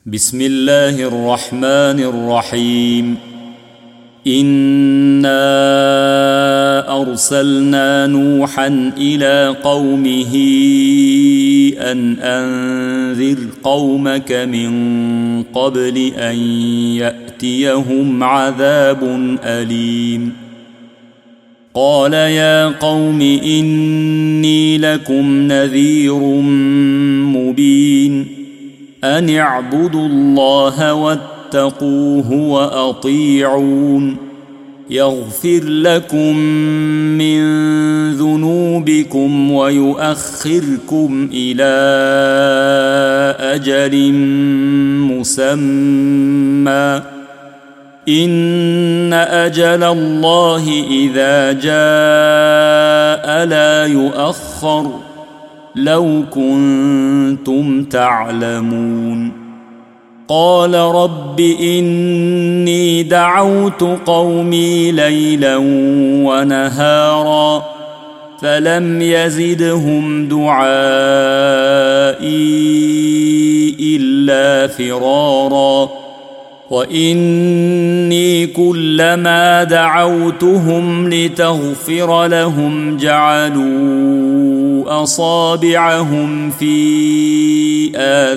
بسم الله الرحمن الرحيم. إنا أرسلنا نوحا إلى قومه أن أنذر قومك من قبل أن يأتيهم عذاب أليم. قال يا قوم إني لكم نذير مبين أن اعبدوا الله واتقوه وأطيعون يغفر لكم من ذنوبكم ويؤخركم إلى أجل مسمى إن أجل الله إذا جاء لا يؤخر لو كنتم تعلمون. قال رب إني دعوت قومي ليلا ونهارا فلم يزدهم دعائي إلا فرارا وإني كلما دعوتهم لتغفر لهم جعلوا أصابعهم في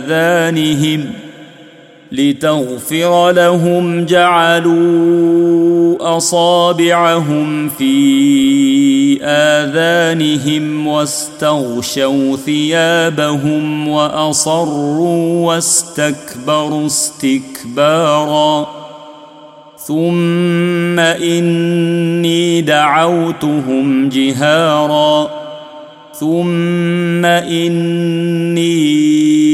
آذانهم واستغشوا ثيابهم وأصروا واستكبروا استكبارا ثم إني دعوتهم جهارا ثم إني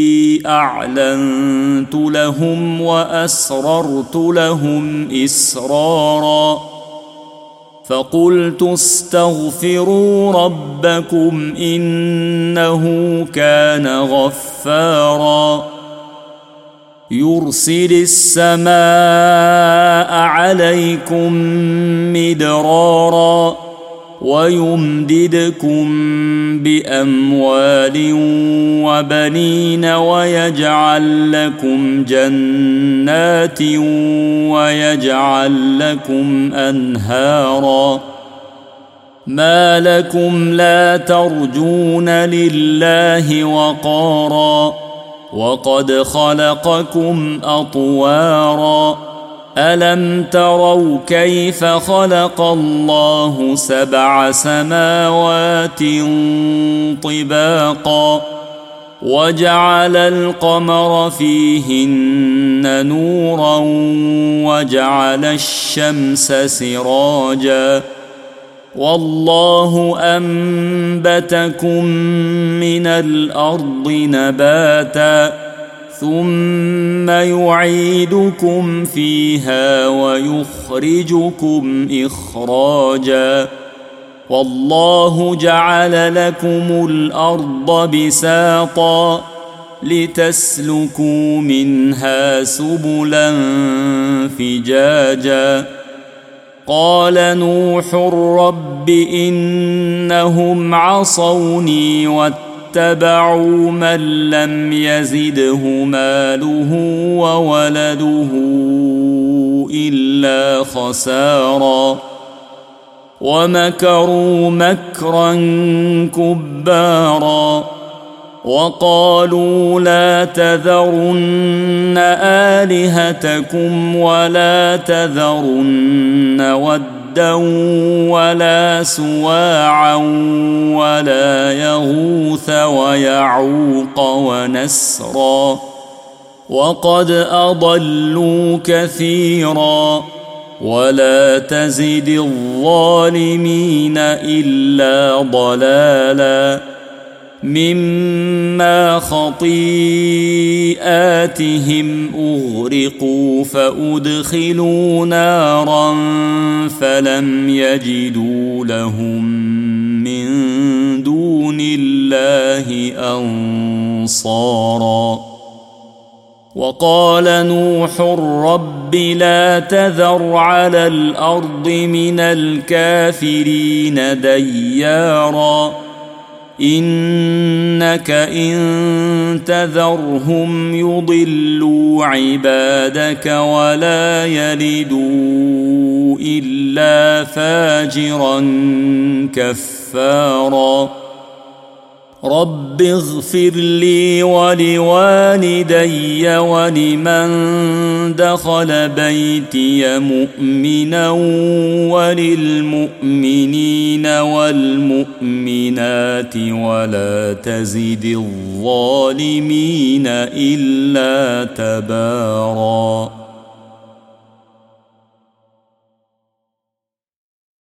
أعلنت لهم وأسررت لهم إسرارا فقلت استغفروا ربكم إنه كان غفارا يرسل السماء عليكم مدرارا ويمددكم بأموال وبنين ويجعل لكم جنات ويجعل لكم أنهارا ما لكم لا ترجون لله وقارا وقد خلقكم أطوارا ألم تروا كيف خلق الله 7 سماوات طباقا وجعل القمر فيهن نورا وجعل الشمس سراجا والله أنبتكم من الأرض نباتا ثم يعيدكم فيها ويخرجكم إخراجا والله جعل لكم الأرض بساطا لتسلكوا منها سبلا فجاجا قال نوح رب إنهم عصوني واتبعوا من لم يزده ماله وولده إلا خسارا ومكروا مكرا كبارا وقالوا لا تذرن آلهتكم ولا تذرن ودا ولا سواعا ولا يغوث ويعوق ونسرا وقد أضلوا كثيرا ولا تزد الظالمين إلا ضلالا مما خطيئاتهم أغرقوا فأدخلوا نارا فلم يجدوا لهم من دون الله أنصارا وقال نوح رب لا تذر على الأرض من الكافرين ديارا إنك إن تذرهم يضلوا عبادك ولا يلدوا إلا فاجرا كفارا رب اغفر لي ولوالدي ولمن دخل بيتي مؤمنا وللمؤمنين والمؤمنات ولا تزد الظالمين إلا تباراً.